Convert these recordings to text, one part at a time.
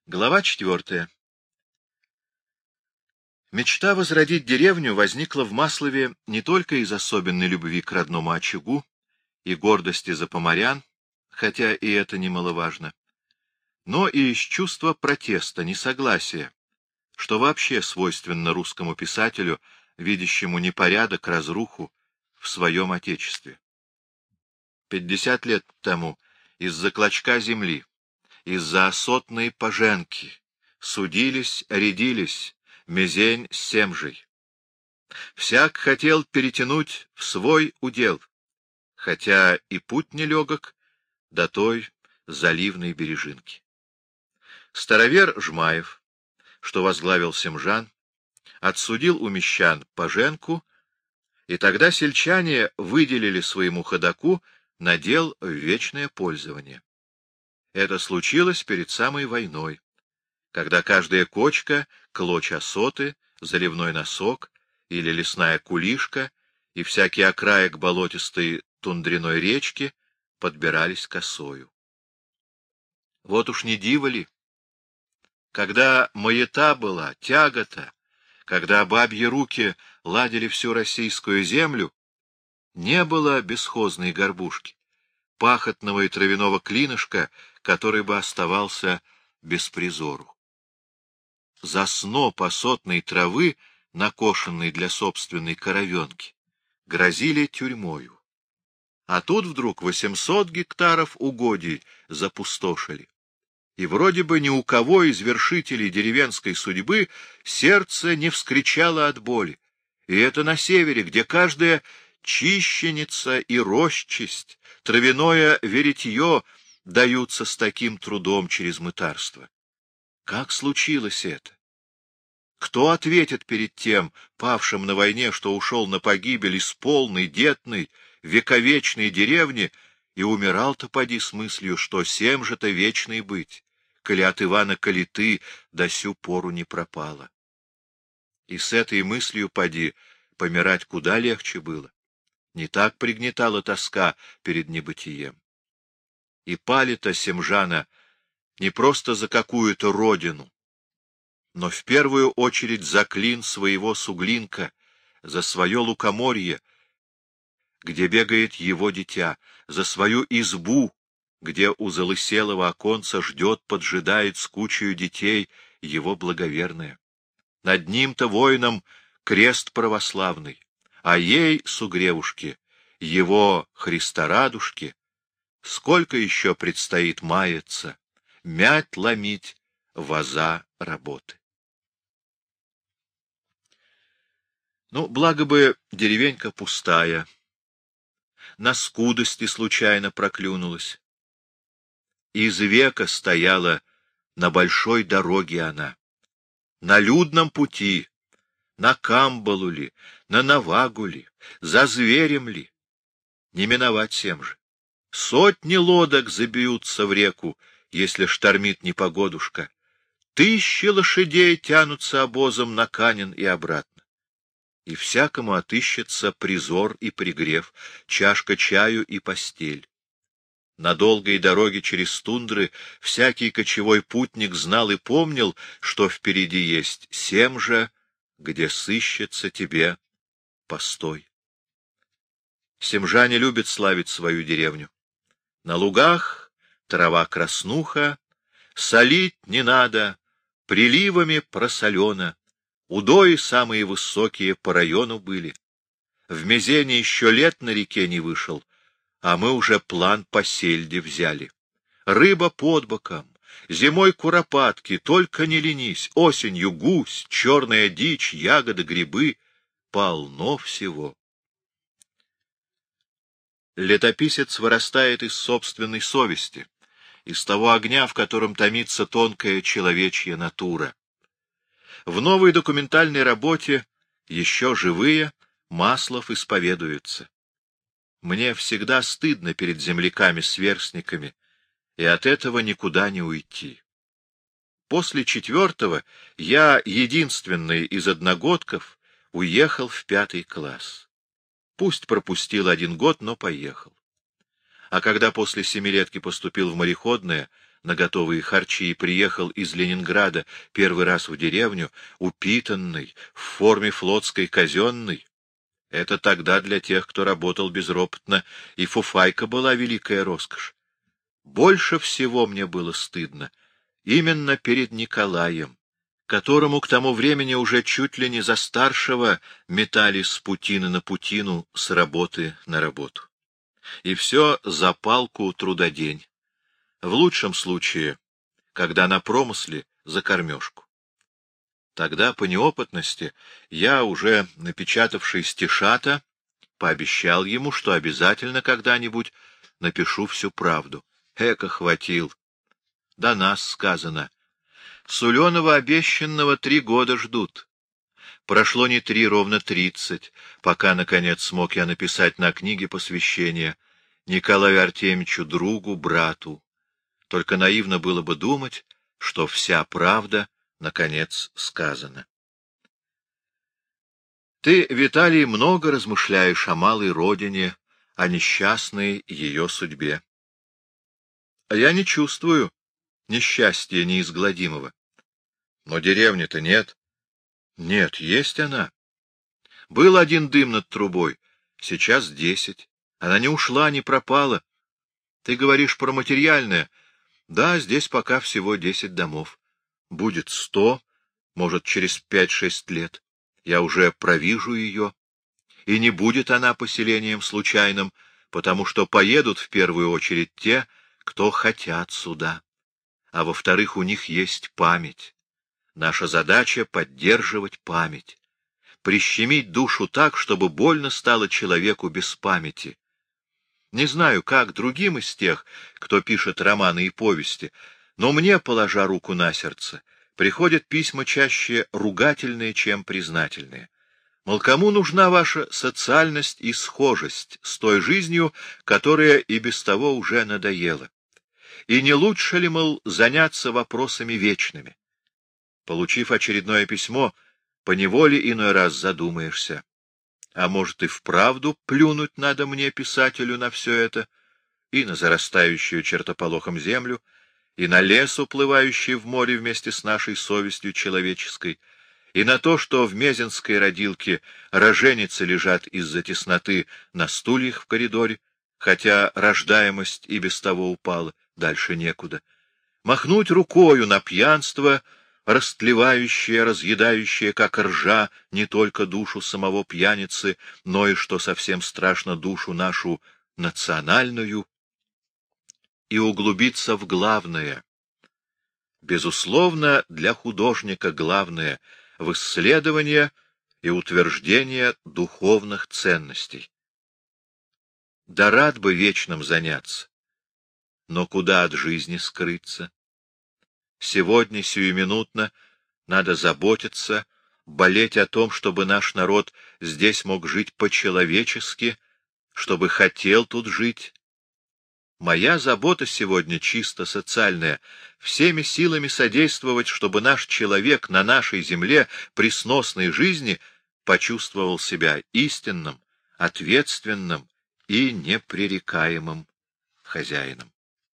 Глава 4. Мечта возродить деревню возникла в Маслове не только из особенной любви к родному очагу и гордости за поморян, хотя и это немаловажно, но и из чувства протеста, несогласия, что вообще свойственно русскому писателю, видящему непорядок, разруху в своем отечестве. 50 лет тому из-за клочка земли, из-за осотной поженки судились, рядились Мезень с Семжей. Всяк хотел перетянуть в свой удел, хотя и путь нелегок до той заливной бережинки. Старовер Жмаев, что возглавил Семжан, отсудил у мещан поженку, и тогда сельчане выделили своему ходаку надел в вечное пользование. Это случилось перед самой войной, когда каждая кочка, клочь осоты, заливной носок или лесная кулишка и всякий окраек болотистой тундряной речки подбирались косою. Вот уж не диво ли, когда маята была, тягота, когда бабьи руки ладили всю российскую землю, не было бесхозной горбушки, пахотного и травяного клинышка, который бы оставался без призору. За сноп осотной травы, накошенной для собственной коровенки, грозили тюрьмою. А тут вдруг 800 гектаров угодий запустошили. И вроде бы ни у кого из вершителей деревенской судьбы сердце не вскричало от боли. И это на севере, где каждая чищеница и росчесть, травяное веретье даются с таким трудом через мытарство. Как случилось это? Кто ответит перед тем, павшим на войне, что ушел на погибель из полной, детной, вековечной деревни и умирал-то поди с мыслью, что сем же-то вечный быть, коли от Ивана Калиты до сю пору не пропало. И с этой мыслью поди помирать куда легче было. Не так пригнетала тоска перед небытием. И пали-то Семжана не просто за какую-то родину, но в первую очередь за клин своего суглинка, за свое лукоморье, где бегает его дитя, за свою избу, где у залыселого оконца ждет, поджидает с кучею детей его благоверная. Над ним-то воином крест православный, а ей, сугревушке, его Христорадушке, сколько еще предстоит маяться, мять ломить, воза работы. Ну, благо бы деревенька пустая, на скудости случайно проклюнулась. Из века стояла на большой дороге она, на людном пути, на камбалу ли, на навагу ли, за зверем ли. Не миновать всем же. Сотни лодок забьются в реку, если штормит непогодушка. 1000 лошадей тянутся обозом на Канин и обратно. И всякому отыщется призор и пригрев, чашка чаю и постель. На долгой дороге через тундры всякий кочевой путник знал и помнил, что впереди есть Семжа, где сыщется тебе постой. Семжане любят славить свою деревню. На лугах трава краснуха, солить не надо, приливами просолено, удои самые высокие по району были. В Мезене еще лет на реке не вышел, а мы уже план по сельде взяли. Рыба под боком, зимой куропатки, только не ленись, осенью гусь, черная дичь, ягоды, грибы, полно всего. Летописец вырастает из собственной совести, из того огня, в котором томится тонкая человечья натура. В новой документальной работе «Еще живые» Маслов исповедуется. Мне всегда стыдно перед земляками-сверстниками, и от этого никуда не уйти. После 4-го я, единственный из одногодков, уехал в 5 класс. Пусть пропустил 1 год, но поехал. А когда после 7-летки поступил в мореходное, на готовые харчи и приехал из Ленинграда первый раз в деревню, упитанный, в форме флотской казенной, это тогда для тех, кто работал безропотно, и фуфайка была великая роскошь. Больше всего мне было стыдно именно перед Николаем, которому к тому времени уже чуть ли не за старшего метали с путины на путину, с работы на работу. И все за палку трудодень. В лучшем случае, когда на промысле, за кормежку. Тогда, по неопытности, я, уже напечатавший стишата, пообещал ему, что обязательно когда-нибудь напишу всю правду. Эка хватил. До нас сказано. Суленого обещанного 3 года ждут. Прошло не 3, ровно 30, пока, наконец, смог я написать на книге посвящение Николаю Артемьевичу, другу, брату. Только наивно было бы думать, что вся правда, наконец, сказана. Ты, Виталий, много размышляешь о малой родине, о несчастной ее судьбе. А я не чувствую несчастья неизгладимого. Но деревни-то нет. Нет, есть она. Был один дым над трубой, сейчас 10. Она не ушла, не пропала. Ты говоришь про материальное. Да, здесь пока всего 10 домов. Будет 100, может, через 5-6 лет. Я уже провижу ее. И не будет она поселением случайным, потому что поедут в первую очередь те, кто хотят сюда. А во-вторых, у них есть память. Наша задача — поддерживать память. Прищемить душу так, чтобы больно стало человеку без памяти. Не знаю, как другим из тех, кто пишет романы и повести, но мне, положа руку на сердце, приходят письма чаще ругательные, чем признательные. Мол, кому нужна ваша социальность и схожесть с той жизнью, которая и без того уже надоела? И не лучше ли, мол, заняться вопросами вечными? Получив очередное письмо, поневоле иной раз задумаешься. А может, и вправду плюнуть надо мне, писателю, на все это, и на зарастающую чертополохом землю, и на лес, уплывающий в море вместе с нашей совестью человеческой, и на то, что в мезенской родилке роженицы лежат из-за тесноты на стульях в коридоре, хотя рождаемость и без того упала, дальше некуда. Махнуть рукою на пьянство, растлевающее, разъедающее, как ржа, не только душу самого пьяницы, но и, что совсем страшно, душу нашу национальную, и углубиться в главное. Безусловно, для художника главное — в исследование и утверждение духовных ценностей. Да рад бы вечным заняться, но куда от жизни скрыться? Сегодня, сиюминутно, надо заботиться, болеть о том, чтобы наш народ здесь мог жить по-человечески, чтобы хотел тут жить. Моя забота сегодня чисто социальная, всеми силами содействовать, чтобы наш человек на нашей земле при сносной жизни почувствовал себя истинным, ответственным и непререкаемым хозяином.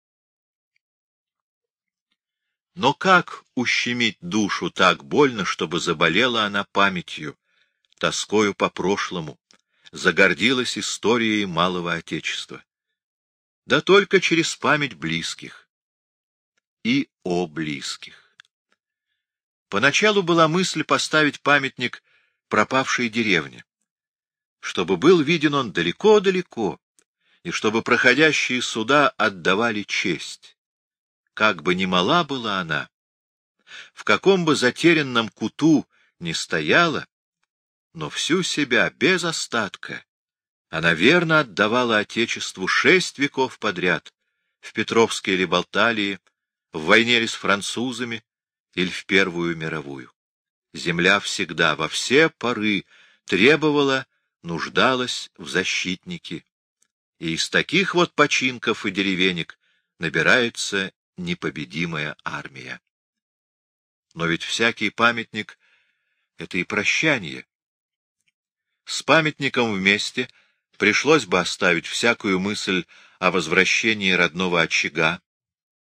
Но как ущемить душу так больно, чтобы заболела она памятью, тоскою по прошлому, загордилась историей малого Отечества? Да только через память близких и о близких. Поначалу была мысль поставить памятник пропавшей деревне, чтобы был виден он далеко-далеко, и чтобы проходящие суда отдавали честь. Как бы ни мала была она, в каком бы затерянном куту ни стояла, но всю себя без остатка она верно отдавала Отечеству 6 веков подряд, в Петровской или Балталии, в войне ли с французами или в Первую мировую. Земля всегда, во все поры, требовала, нуждалась в защитнике. И из таких вот починков и деревенек набирается непобедимая армия. Но ведь всякий памятник — это и прощание. С памятником вместе пришлось бы оставить всякую мысль о возвращении родного очага,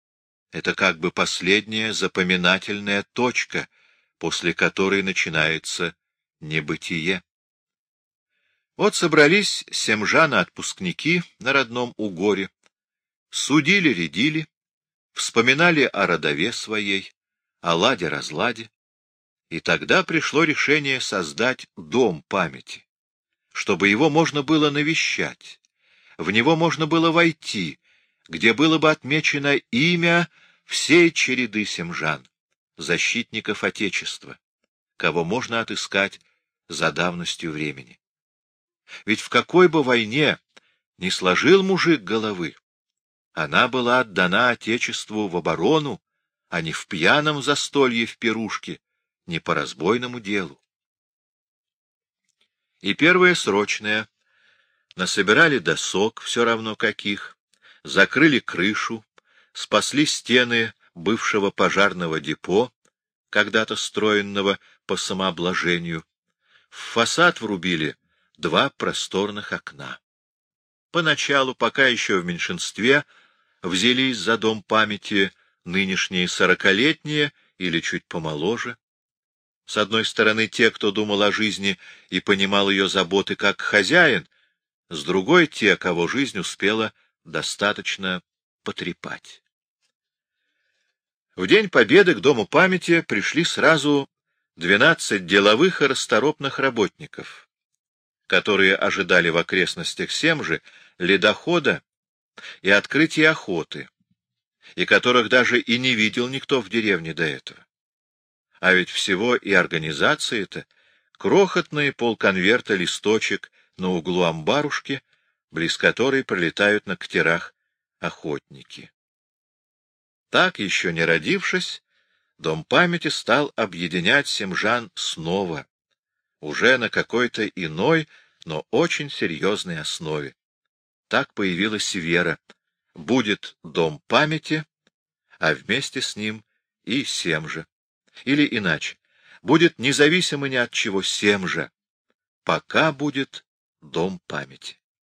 Это как бы последняя запоминательная точка, после которой начинается небытие. Вот собрались семжаны-отпускники на родном Угоре, судили-рядили, вспоминали о родове своей, о ладе-разладе, и тогда пришло решение создать дом памяти, чтобы его можно было навещать, в него можно было войти, где было бы отмечено имя всей череды семжан, защитников Отечества, кого можно отыскать за давностью времени. Ведь в какой бы войне ни сложил мужик головы, она была отдана Отечеству в оборону, а не в пьяном застолье в пирушке, не по разбойному делу. И первое срочное: насобирали досок, все равно каких, закрыли крышу, спасли стены бывшего пожарного депо, когда-то строенного по самообложению, в фасад врубили 2 просторных окна. Поначалу, пока еще в меньшинстве, взялись за дом памяти нынешние 40-летние или чуть помоложе. С одной стороны, те, кто думал о жизни и понимал ее заботы как хозяин, с другой — те, кого жизнь успела достаточно потрепать. В День Победы к Дому памяти пришли сразу 12 деловых и расторопных работников, которые ожидали в окрестностях Семжи ледохода и открытия охоты, и которых даже и не видел никто в деревне до этого. А ведь всего и организации-то крохотные полконверта листочек на углу амбарушки, близ которой пролетают на катерах охотники. Так, еще не родившись, Дом памяти стал объединять семжан снова, уже на какой-то иной, но очень серьезной основе. Так появилась вера: будет Дом памяти, а вместе с ним и Семжа. Или иначе: будет независимо ни от чего Семжа, пока будет Дом памяти.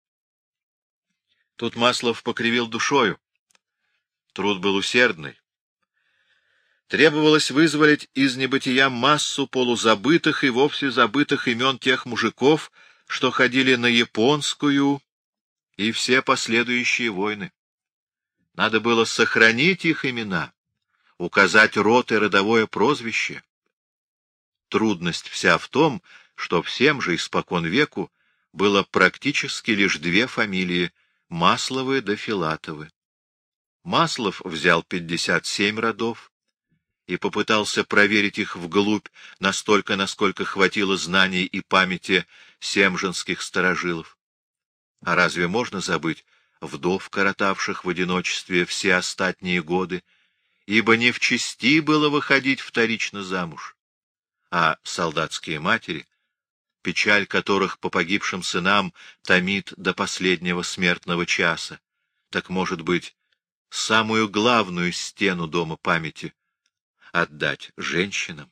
Тут Маслов покривил душою. Труд был усердный. Требовалось вызволить из небытия массу полузабытых и вовсе забытых имен тех мужиков, что ходили на Японскую и все последующие войны. Надо было сохранить их имена, указать род и родовое прозвище. Трудность вся в том, что всем же испокон веку было практически лишь 2 фамилии — Масловы да Филатовы. Маслов взял 57 родов и попытался проверить их вглубь настолько, насколько хватило знаний и памяти семжанских старожилов. А разве можно забыть вдов, коротавших в одиночестве все остатние годы, ибо не в чести было выходить вторично замуж? А солдатские матери, печаль которых по погибшим сынам томит до последнего смертного часа, так, может быть, самую главную стену Дома памяти отдать женщинам?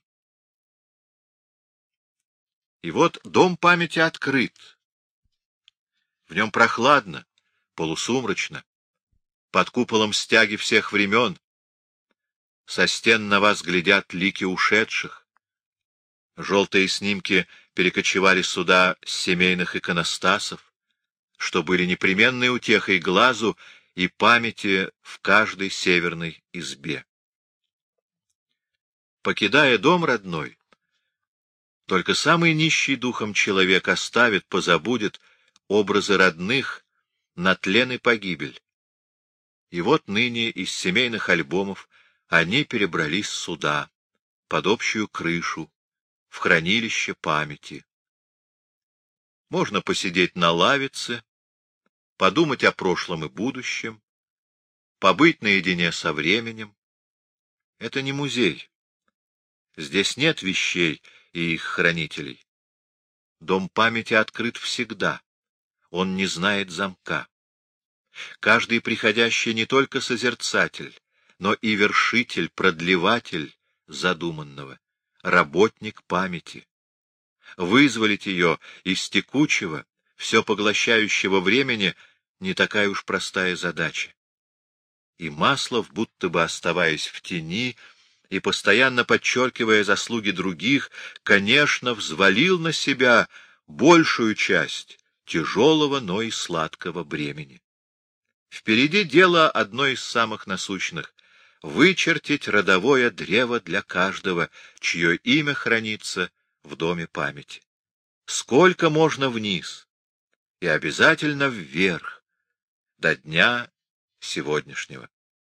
И вот Дом памяти открыт. В нем прохладно, полусумрачно, под куполом стяги всех времен. Со стен на вас глядят лики ушедших. Желтые снимки перекочевали сюда с семейных иконостасов, что были непременной утехой глазу и памяти в каждой северной избе. Покидая дом родной, только самый нищий духом человек оставит, позабудет образы родных на тлен и погибель. И вот ныне из семейных альбомов они перебрались сюда, под общую крышу, в хранилище памяти. Можно посидеть на лавице, подумать о прошлом и будущем, побыть наедине со временем. Это не музей. Здесь нет вещей и их хранителей. Дом памяти открыт всегда. Он не знает замка. Каждый приходящий не только созерцатель, но и вершитель, продлеватель задуманного, работник памяти. Вызволить ее из текучего, все поглощающего времени не такая уж простая задача. и Маслов, будто бы оставаясь в тени и постоянно подчеркивая заслуги других, конечно, взвалил на себя большую часть тяжелого, но и сладкого бремени. Впереди дело одно из самых насущных — вычертить родовое древо для каждого, чье имя хранится в доме памяти. Сколько можно вниз, и обязательно вверх, до дня сегодняшнего.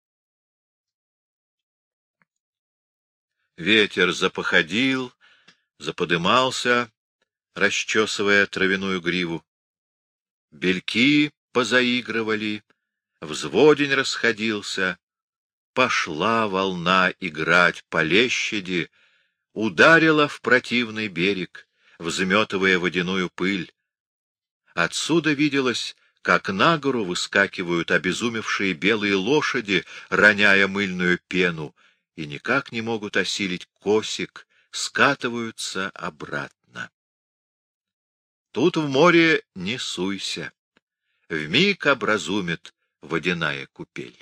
Ветер запоходил, заподымался, расчесывая травяную гриву. Бельки позаигрывали, взводень расходился. Пошла волна играть по лещади, ударила в противный берег, взметывая водяную пыль. Отсюда виделось, как на гору выскакивают обезумевшие белые лошади, роняя мыльную пену, и никак не могут осилить косик, скатываются обратно. Тут в море не суйся, вмиг образумит водяная купель.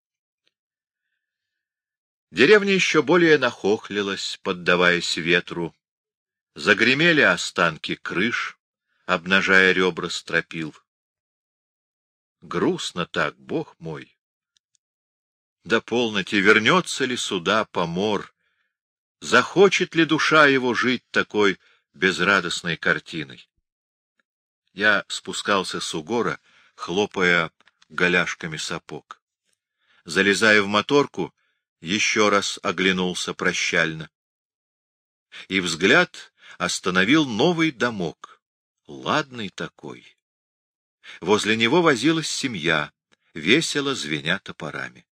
Деревня еще более нахохлилась, поддаваясь ветру. Загремели останки крыш, обнажая ребра стропил. Грустно так, Бог мой. Да полноте, вернется ли сюда помор? Захочет ли душа его жить такой безрадостной картиной? Я спускался с угора, хлопая голяшками сапог. Залезая в моторку, еще раз оглянулся прощально. И взгляд остановил новый домок, ладный такой. Возле него возилась семья, весело звеня топорами.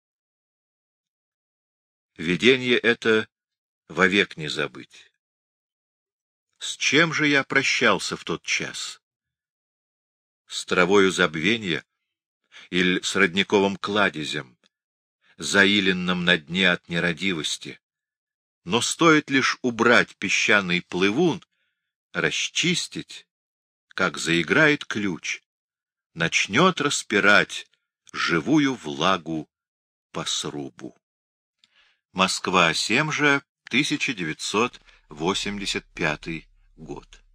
Видение это вовек не забыть. С чем же я прощался в тот час? С травою забвенья или с родниковым кладезем, заиленным на дне от нерадивости? Но стоит лишь убрать песчаный плывун, расчистить, как заиграет ключ, начнет распирать живую влагу по срубу. Москва, Семжа, 1985 год.